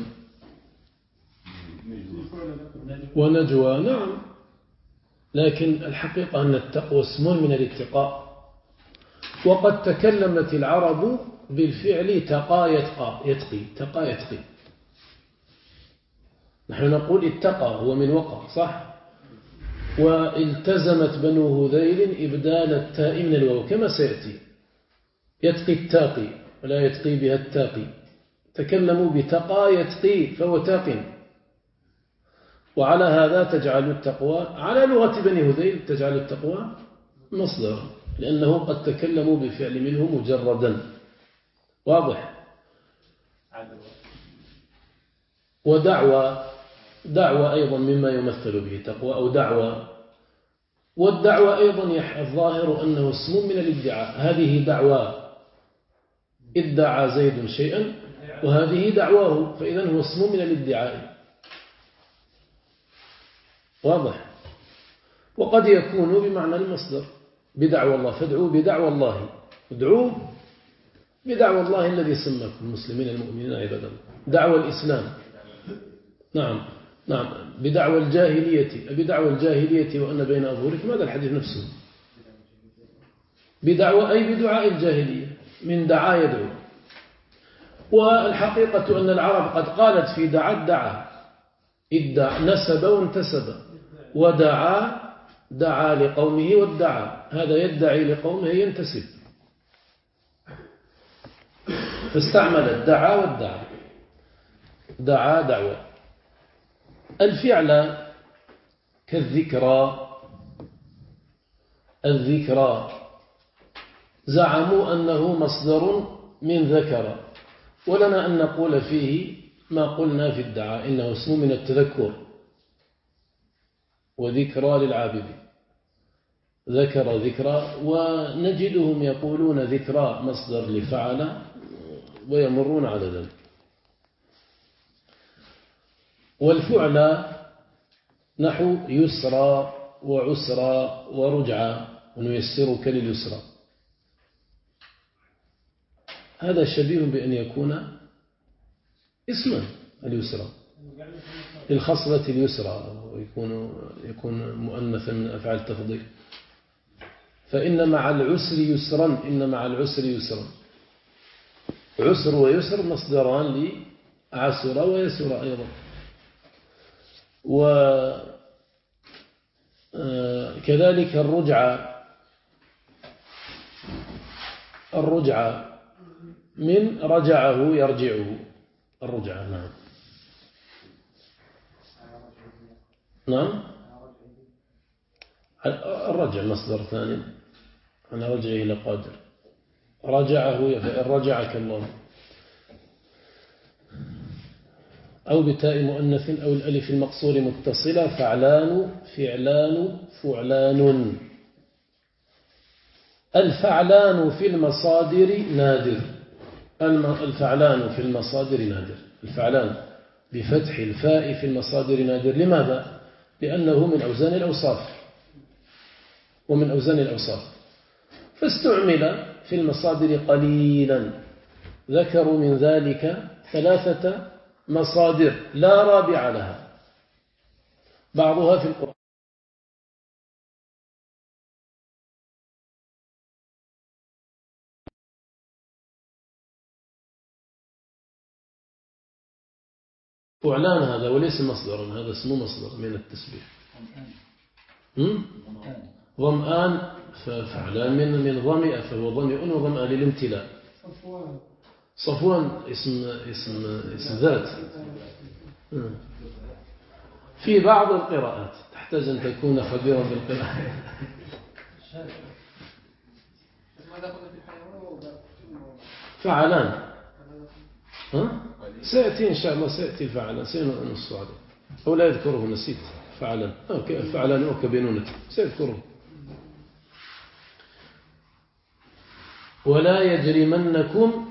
ونجوى. نعم، لكن الحقيقة أن التقوى اسم من الاتقاء. وقد تكلمت العرب بالفعل تقى يتقى، يتقي، تقى يتقي. نحن نقول اتقى هو من وقى، صح؟ والتزمت بنو هذيل إبدال التاء من الواو كما سيأتي. يتقي التاقي ولا يتقي بها التاقي. تكلموا بتقى يتقي فهو تاق. وعلى هذا تجعل التقوى على لغة بني هذيل تجعل التقوى مصدر، لأنه قد تكلموا بفعل منه مجردا. واضح. دعوة أيضا مما يمثل به تقوى أو دعوة. والدعوة أيضا الظاهر أنه اسم من الادعاء. هذه دعوة ادعى زيد شيئا وهذه دعواه، فإذا هو اسم من الادعاء. واضح. وقد يكون بمعنى المصدر بدعوى الله، فادعوا بدعوى الله، ادعوا بدعوى الله الذي سماكم المسلمين المؤمنين عباد الله. دعوى الإسلام، نعم بدعوى الجاهلية وأن بين أظهركم، هذا الحديث نفسه. بدعوى أي بدعاء الجاهلية، من دعا يدعو. والحقيقة أن العرب قد قالت في دعا نسب وانتسب، دعا لقومه وادعى، هذا يدعي لقومه ينتسب، فاستعمل الدعا والدعا. دعا دعوة. الفعل كالذكرى. الذكرى زعموا أنه مصدر من ذكر، ولنا أن نقول فيه ما قلنا في الدعاء، إنه اسم من التذكر، وذكرى للعابد. ذكرى، ونجدهم يقولون ذكرى مصدر لفعل ويمرون على ذلك. والفعل نحو يسرى وعسرى ورجعى، ونيسرك لليسرى. هذا شبيه بأن يكون اسما اليسرى للخصلة اليسرى، ويكون مؤنثا من أفعال التفضيل. فإن مع العسر يسرا، إن مع العسر يسرا. عسر ويسر مصدران لعسر ويسر أيضا. وكذلك الرجعة من رجعه يرجعه، الرجعة. نعم الرجع مصدر ثاني، أنا رجعه لقادر، رجعه فإن رجعك الله، أو بتاء مؤنث أو الألف المقصور متصلة. فعلان فعلان فعلان. الفعلان في المصادر نادر. الفعلان في المصادر نادر. الفعلان بفتح الفاء في المصادر نادر. لماذا؟ لأنه من أوزان الأوصاف، ومن أوزان الأوصاف، فاستعمل في المصادر قليلا. ذكروا من ذلك 3 مصادر لا رابع لها، بعضها في القرآن. فعلان هذا وليس مصدرا، هذا اسمه مصدر من التسبيح. ظمآن ففعلان من ظمئ، فهو ظمئ وظمأ للامتلاء. صفوان اسم ذات. في بعض القراءات تحتاج أن تكون خبيرا بالقراءة. فعلان سيأتي إن شاء الله، سيأتي فعلان، سينص عليه أو لا يذكره، نسيت. فعلان فعلان وكبنونة سيذكره. ولا يجرمنكم،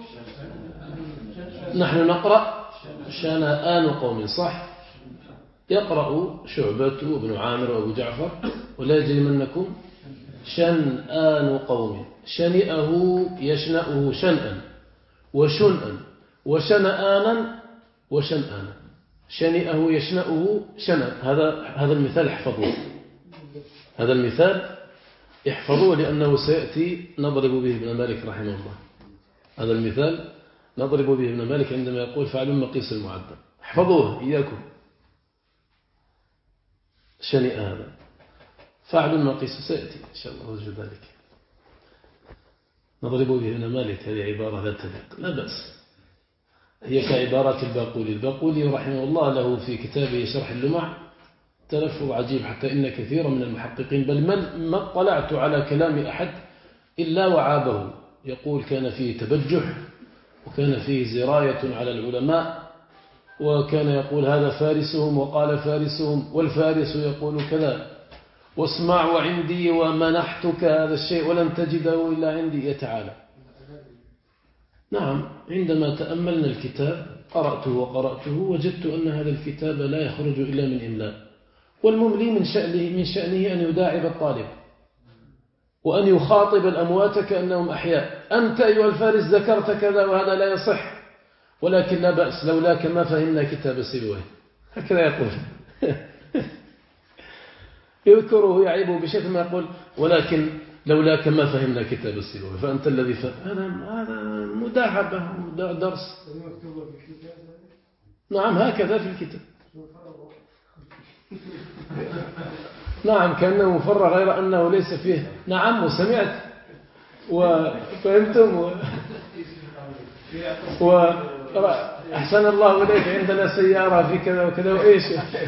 نحن نقرأ شنآن قوم، صح؟ يقرأ شعبة وابن عامر وابو جعفر ولا يجرمنكم شنآن قوم. شنئه يشنأه شنئا وشنئا وشنآنا وشنآنا. شنئه يشنأه شنأ. هذا المثال احفظوه، هذا المثال احفظوه، لأنه سيأتي نضرب به ابن مالك رحمه الله. هذا المثال نضرب به ابن مالك عندما يقول فعل مقيس المعدل. احفظوه إياكم. شنئ هذا. فاعل ناقص سيأتي إن شاء الله وجه ذلك. نضرب به هنا مالك، هذه عبارة لا تليق، لا بأس، هي كعبارة الباقولي رحمه الله له في كتابه شرح اللمع تلفظ عجيب، حتى إن كثيرا من المحققين بل ما اطلعت على كلام أحد إلا وعابه، يقول كان فيه تبجح وكان فيه زراية على العلماء، وكان يقول هذا فارسهم وقال فارسهم والفارس يقول كذا، واسمع وعندي ومنحتك هذا الشيء ولن تجده إلا عندي يتعالى. نعم، عندما تأملنا الكتاب قرأته وجدت أن هذا الكتاب لا يخرج إلا من إملاء، والمملي من شأنه أن يداعب الطالب وأن يخاطب الأموات كأنهم أحياء. أنت أيها الفارس ذكرت كذا وهذا لا يصح، ولكن لا بأس لولاك ما فهمنا كتاب سيبويه، هكذا يقول. يذكره يعيبه بشكل ما يقول ولكن لولاك ما فهمنا كتاب سيبويه، فأنت الذي فهم. هذا مداعبة درس. نعم هكذا في الكتاب. نعم كأنه مفرغ غير أنه ليس فيه. نعم وسمعت وفهمتم وأحسن الله إليك عندنا سيارة في كذا وكذا وإيش.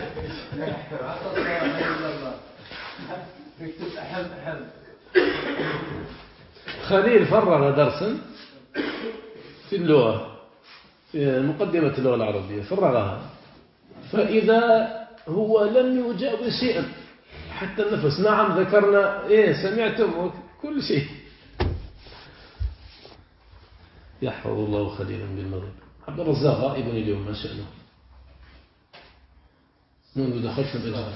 خليل فرغ درسا في اللغة في مقدمة اللغة العربية فرغها، فإذا هو لم يجاوز شيئا حتى النفس. نعم ذكرنا سمعتم كل شيء. يحفظ الله خليلا بالمغرب. عبد الرزاق غائب اليوم ما شأنه، منذ دخلت الإجراء.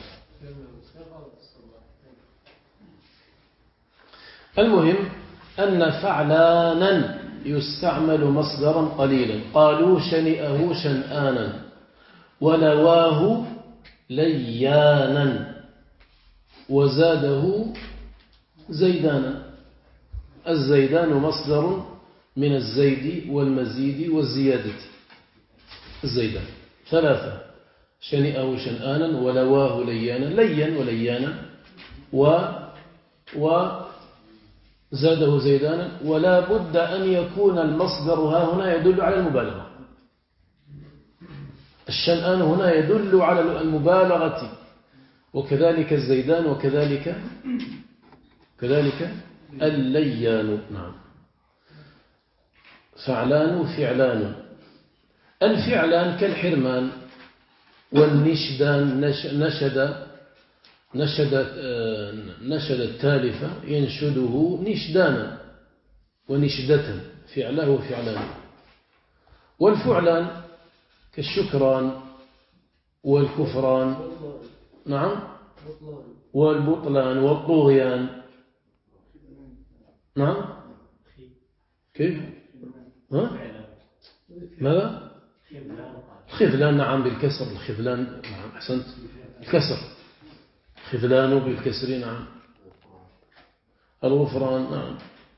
المهم أن فعلانا يستعمل مصدرا قليلا. قالوا شنئه شنآنا ولواه ليانا وزاده زيدانا. الزيدان مصدر من الزيد والمزيد والزيادة. الزيدان ثلاثة: شنئه شنآنا ولواه ليانا، ليا وليانا، وزاده زيدانا. ولا بد أن يكون المصدر ها هنا يدل على المبالغة. الشنآن هنا يدل على المبالغة، وكذلك الزيدان وكذلك الليان. نعم. فعلان فعلان. الفعلان كالحرمان والنشدان. نشد التالفة ينشده نشدانا ونشدة، فعله فعلان. والفعلان كالشكران والكفران. نعم. والبطلان والطغيان. نعم. كيف؟ ماذا؟ الخذلان. نعم بالكسر. الخذلان. نعم أحسنت. الكسر. خذلان بالكسر. نعم. الغفران. نعم.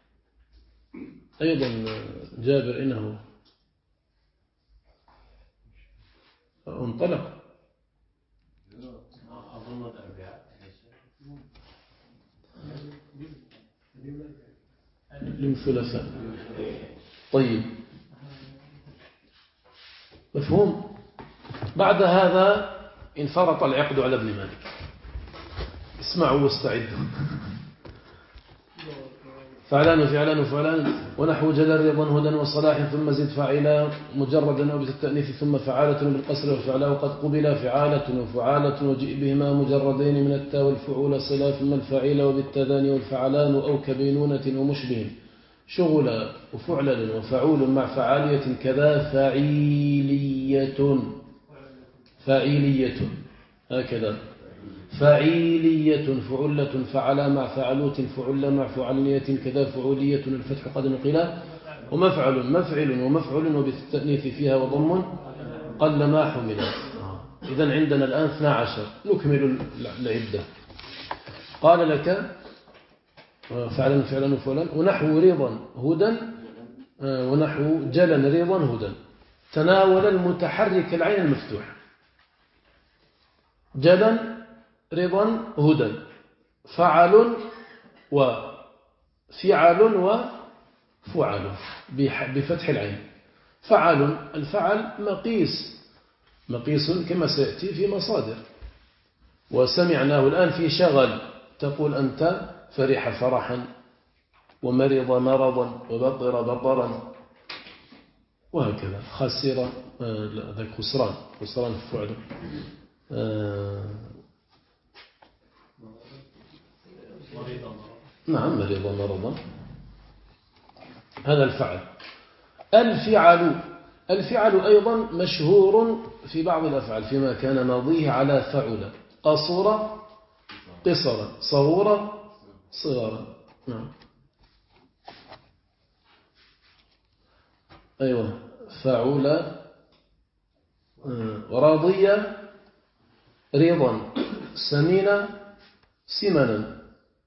أيضا جابر إنه انطلق. للثلاثاء. طيب مفهوم. بعد هذا انفرط العقد على ابن مالك. اسمعوا واستعدوا. فعلان فعلان فعلان ونحو جلال رضا هدى وصلاح ثم زد فاعلا مجردا وبالتأنيث ثم فعالة بالقصر وفعلا وقد قبل فعالة وفعالة وجئ بهما مجردين من التاء والفعول صلا ثم الفعيل وبالتذاني والفعلان أو كبينونة ومشبه شغل وفعلل وفعول مع فعالية كذا فعيلية هكذا فعيلية فعلة فعلا مع فعلوت فعل مع فعلية كذا فعولية الفتح قد نقلا ومفعل مفعل ومفعل وبالتأنيث فيها وضم قل ما حمل. إذن عندنا الآن 12. نكمل العدة. قال لك فعلا فعلا وفعلا ونحو رضا هدى ونحو جلا رضا هدى. تناول المتحرك العين المفتوح. جلا رضا هدى فعل وفعل وفعل بفتح العين. الفعل مقيس كما سيأتي في مصادر، وسمعناه الآن في شغل، تقول أنت فرح فرحا ومرض مرضا وبطر بطرا وهكذا. خسر ذاك خسران فعل. نعم مرض مرضا، هذا الفعل. الفعل أيضا مشهور في بعض الأفعال فيما كان ماضيه على فعل. قصر قصرا، صغور صغارا. نعم أيوة. فعل راضي رضا، سمين سمنا.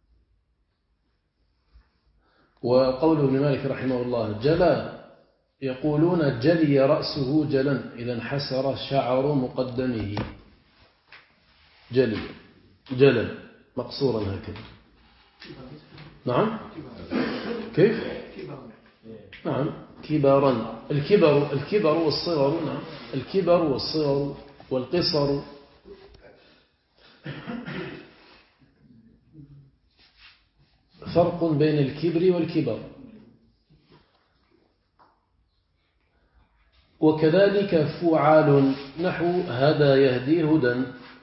وقول ابن مالك رحمه الله جلا، يقولون جلي رأسه جلا إذا انحسر شعر مقدمه. جلا مقصورا هكذا. نعم كيف؟ نعم كبارا. الكبر والصغر. نعم الكبر والصغر والقصر. فرق بين الكبر والكبر. وكذلك فعال نحو هدى يهدي هدى،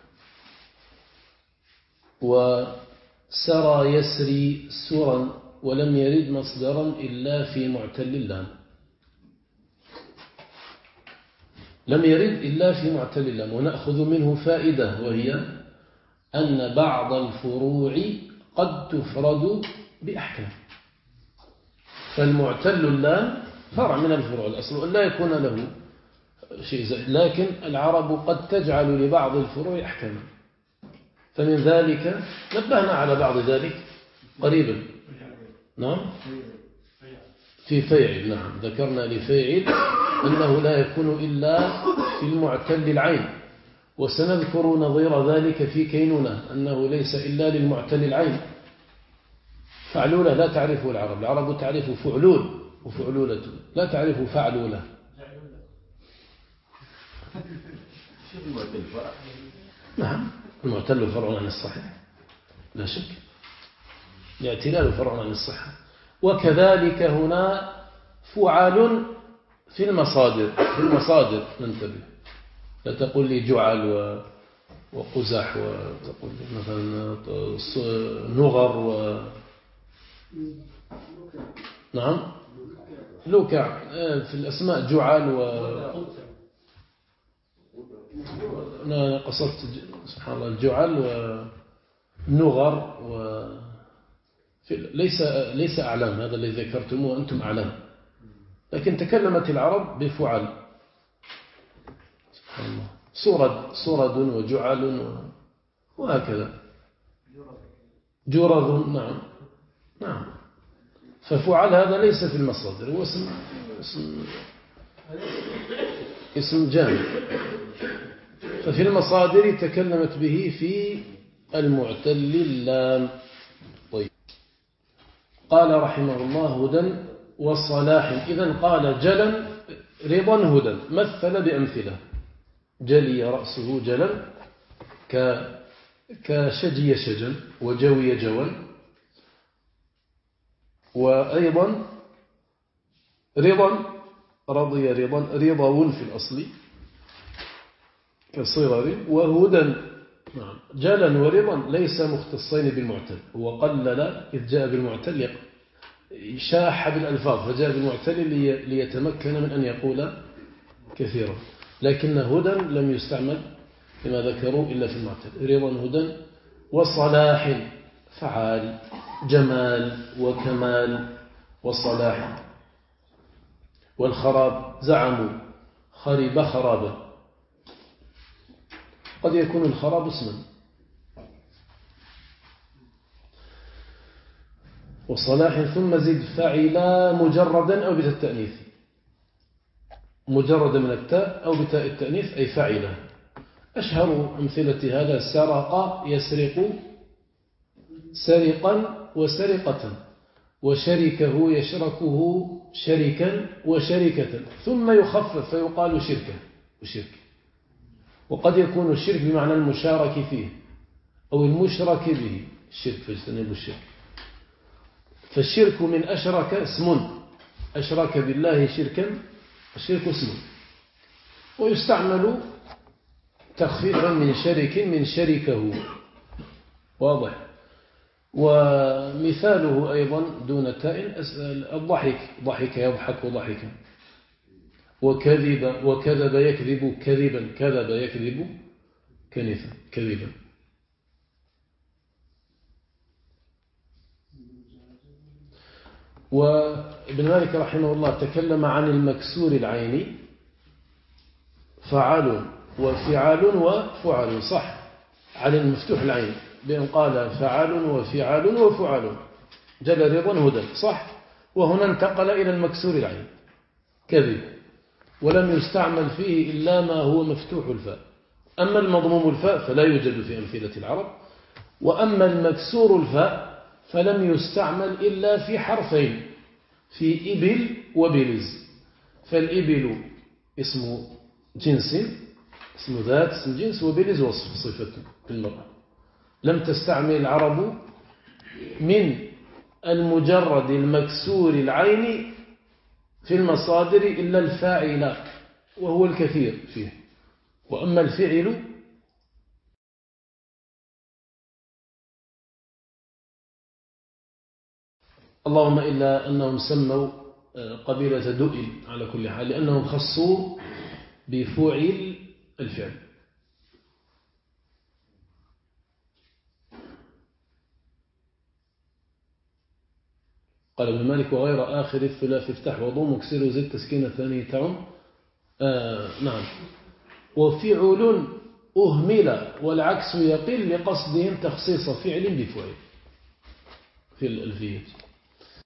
وسرى يسري سرا، ولم يرد مصدرا إلا في معتل اللام. لم يرد إلا في معتل اللام. ونأخذ منه فائدة، وهي أن بعض الفروع قد تفرد بأحكام. فالمعتل اللام فرع من الفروع، الأصل أن لا يكون له شيء زائد، لكن العرب قد تجعل لبعض الفروع أحكاما. فمن ذلك نبهنا على بعض ذلك قريبا. نعم في فيعل. نعم ذكرنا لفيعل أنه لا يكون إلا في المعتل العين، وسنذكر نظير ذلك في كينونة أنه ليس إلا للمعتل العين. فعلولة لا تعرفه العرب تعرف فعلول وفعلولة، لا تعرف فعلولة. نعم المعتل فرع عن الصحيح لا شك، الاعتلال فرع عن الصحة. وكذلك هنا فعال في المصادر ننتبه. لا تقول لي جعل وقزح، وتقول لي مثلا نغر نعم لوكع. في الأسماء جعل أنا قصدت سبحان الله الجعل ونغر ليس أعلام، هذا الذي ذكرتموه أنتم أعلام، لكن تكلمت العرب بفعل. سبحان الله صرد وجعل وهكذا جرذ. نعم ففعل هذا ليس في المصادر، هو اسم جامع. ففي المصادر تكلمت به في المعتل اللام. طيب قال رحمه الله هدى وصلاح. إذن قال جلا رضا هدى، مثل بأمثلة. جلي رأسه جلا كشجي شجا وجوي جوا. وأيضا رضا رضي رضا رضو في الأصل كصغر. وهدى جلا ورضا ليس مختصين بالمعتل، هو قلل إذ جاء بالمعتل شاح بالألفاظ، فجاء بالمعتل ليتمكن من أن يقول كثيرا. لكن هدى لم يستعمل لما ذكروا إلا في المعتل. رضا هدى. وصلاح فعال جمال وكمال وصلاح. والخراب زعموا خرب خرابا، قد يكون الخراب اسما. وصلاح ثم زد فعلا مجردا أو بتاء التأنيث، مجرد من التاء أو بتاء التأنيث أي فعلا. أشهر أمثلة هذا سرق يسرق سرقا وسرقة، وشركه يشركه شركا وشركة، ثم يخفف فيقال شركة وشرك. وقد يكون الشرك بمعنى المشارك فيه أو المشرك به، الشرك فاجتنبوا الشرك. فالشرك من أشرك اسم، أشرك بالله شركا، الشرك اسم، ويستعمل تخفيفا من شرك من شركه، واضح. ومثاله أيضا دون تاء الضحك، ضحك يضحك ضحكا، وكذب وكذب يكذب كذبا، كذب يكذب كنفا كذبا. وابن مالك رحمه الله تكلم عن المكسور العيني، فعال وفعال وفعل، صح، عن المفتوح العين بأن قال فعال وفعال وفعال جل رضا هدى، صح. وهنا انتقل إلى المكسور العين كذب، ولم يستعمل فيه إلا ما هو مفتوح الفاء. أما المضموم الفاء فلا يوجد في أمثلة العرب، وأما المكسور الفاء فلم يستعمل إلا في حرفين، في إبل وبلز. فالإبل اسم جنس، اسم ذات، اسم جنس، وبلز وصف صفة المرأة. لم تستعمل العرب من المجرد المكسور العين في المصادر إلا الفاعل، وهو الكثير فيه. وأما الفعل اللهم إلا أنهم سموا قبيلة دؤل على كل حال، لأنهم خصوا بفعل الفعل. قال ابن مالك وغير آخر الثلاث افتح وضم مكسر وزد تسكين الثاني تعم. نعم. وفعل أهمل والعكس يقل لقصدهم تخصيص فعل بفعل في الألفية.